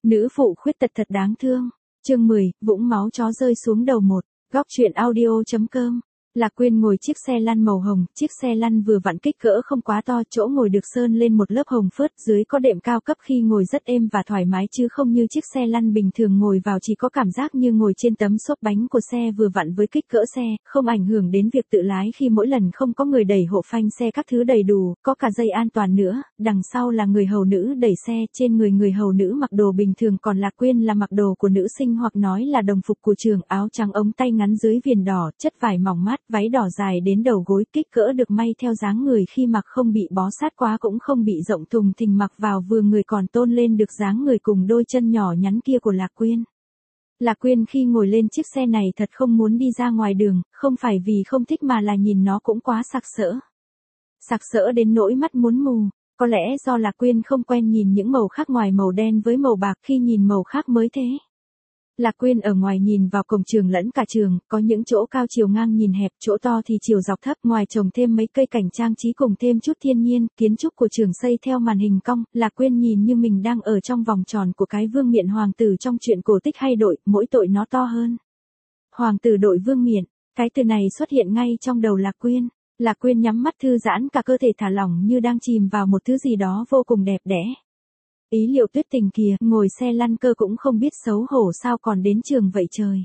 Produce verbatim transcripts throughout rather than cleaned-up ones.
Nữ phụ khuyết tật thật đáng thương. Chương mười, vũng máu chó rơi xuống đầu một. Góc truyện audio.com. Lạc Quyên ngồi chiếc xe lăn màu hồng, chiếc xe lăn vừa vặn kích cỡ không quá to, chỗ ngồi được sơn lên một lớp hồng phớt, dưới có đệm cao cấp khi ngồi rất êm và thoải mái chứ không như chiếc xe lăn bình thường ngồi vào chỉ có cảm giác như ngồi trên tấm xốp bánh của xe vừa vặn với kích cỡ xe, không ảnh hưởng đến việc tự lái khi mỗi lần không có người đẩy hộ phanh xe các thứ đầy đủ, có cả dây an toàn nữa, đằng sau là người hầu nữ đẩy xe, trên người người hầu nữ mặc đồ bình thường còn Lạc Quyên là mặc đồ của nữ sinh hoặc nói là đồng phục của trường, áo trắng ống tay ngắn dưới viền đỏ, chất vải mỏng mát, váy đỏ dài đến đầu gối, kích cỡ được may theo dáng người khi mặc không bị bó sát quá cũng không bị rộng thùng thình, mặc vào vừa người còn tôn lên được dáng người cùng đôi chân nhỏ nhắn kia của Lạc Quyên. Lạc Quyên khi ngồi lên chiếc xe này thật không muốn đi ra ngoài đường, không phải vì không thích mà là nhìn nó cũng quá sặc sỡ. Sặc sỡ đến nỗi mắt muốn mù, có lẽ do Lạc Quyên không quen nhìn những màu khác ngoài màu đen với màu bạc, khi nhìn màu khác mới thế. Lạc Quyên ở ngoài nhìn vào cổng trường lẫn cả trường, có những chỗ cao chiều ngang nhìn hẹp, chỗ to thì chiều dọc thấp, ngoài trồng thêm mấy cây cảnh trang trí cùng thêm chút thiên nhiên, kiến trúc của trường xây theo màn hình cong, Lạc Quyên nhìn như mình đang ở trong vòng tròn của cái vương miện hoàng tử trong truyện cổ tích hay đội, mỗi tội nó to hơn. Hoàng tử đội vương miện, cái từ này xuất hiện ngay trong đầu Lạc Quyên. Lạc Quyên nhắm mắt thư giãn, cả cơ thể thả lỏng như đang chìm vào một thứ gì đó vô cùng đẹp đẽ. Ý Liệu Tuyết Tình kìa, ngồi xe lăn cơ cũng không biết xấu hổ sao còn đến trường vậy trời.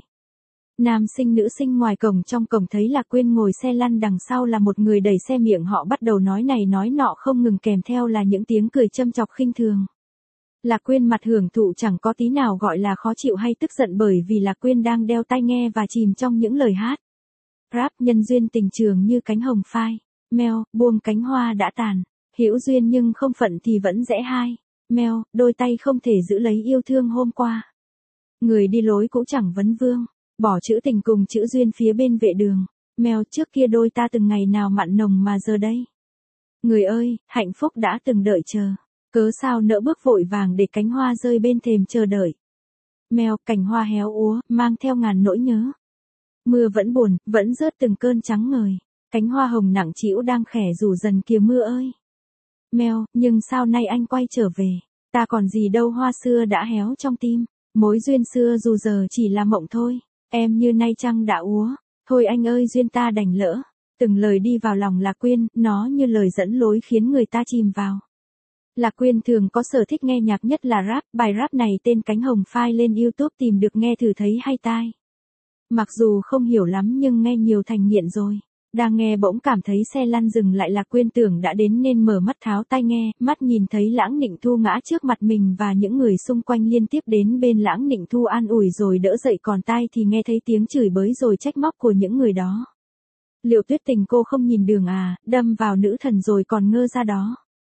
Nam sinh nữ sinh ngoài cổng, trong cổng thấy Lạc Quyên ngồi xe lăn, đằng sau là một người đẩy xe, miệng họ bắt đầu nói này nói nọ không ngừng, kèm theo là những tiếng cười châm chọc khinh thường. Lạc Quyên mặt hưởng thụ, chẳng có tí nào gọi là khó chịu hay tức giận, bởi vì Lạc Quyên đang đeo tai nghe và chìm trong những lời hát. Rap nhân duyên tình trường như cánh hồng phai, meo, buông cánh hoa đã tàn, hữu duyên nhưng không phận thì vẫn rẽ hai. Meo, đôi tay không thể giữ lấy yêu thương hôm qua. Người đi lối cũng chẳng vấn vương, bỏ chữ tình cùng chữ duyên phía bên vệ đường. Meo, trước kia đôi ta từng ngày nào mặn nồng mà giờ đây. Người ơi, hạnh phúc đã từng đợi chờ, cớ sao nỡ bước vội vàng để cánh hoa rơi bên thềm chờ đợi. Meo, cành hoa héo úa, mang theo ngàn nỗi nhớ. Mưa vẫn buồn, vẫn rớt từng cơn trắng ngời. Cánh hoa hồng nặng trĩu đang khẽ rủ dần kìa mưa ơi. Meo, nhưng sao nay anh quay trở về, ta còn gì đâu hoa xưa đã héo trong tim, mối duyên xưa dù giờ chỉ là mộng thôi, em như nay trăng đã úa, thôi anh ơi duyên ta đành lỡ. Từng lời đi vào lòng Lạc Quyên, nó như lời dẫn lối khiến người ta chìm vào. Lạc Quyên thường có sở thích nghe nhạc, nhất là rap, bài rap này tên Cánh Hồng Phai, lên YouTube tìm được nghe thử thấy hay tai. Mặc dù không hiểu lắm nhưng nghe nhiều thành nghiện rồi. Đang nghe bỗng cảm thấy xe lăn dừng lại, Lạc Quyên tưởng đã đến nên mở mắt tháo tai nghe, mắt nhìn thấy Lãng Nịnh Thu ngã trước mặt mình và những người xung quanh liên tiếp đến bên Lãng Nịnh Thu an ủi rồi đỡ dậy, còn tai thì nghe thấy tiếng chửi bới rồi trách móc của những người đó. Liệu Tuyết Tình cô không nhìn đường à, đâm vào nữ thần rồi còn ngơ ra đó.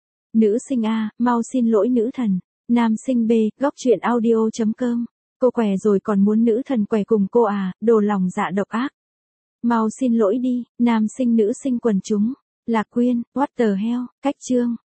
Nữ sinh A, mau xin lỗi nữ thần. Nam sinh B, góc truyện audio.com. Cô què rồi còn muốn nữ thần què cùng cô à, đồ lòng dạ độc ác. Mau xin lỗi đi, nam sinh nữ sinh quần chúng. Lạc Quyên, what the hell, cách chương.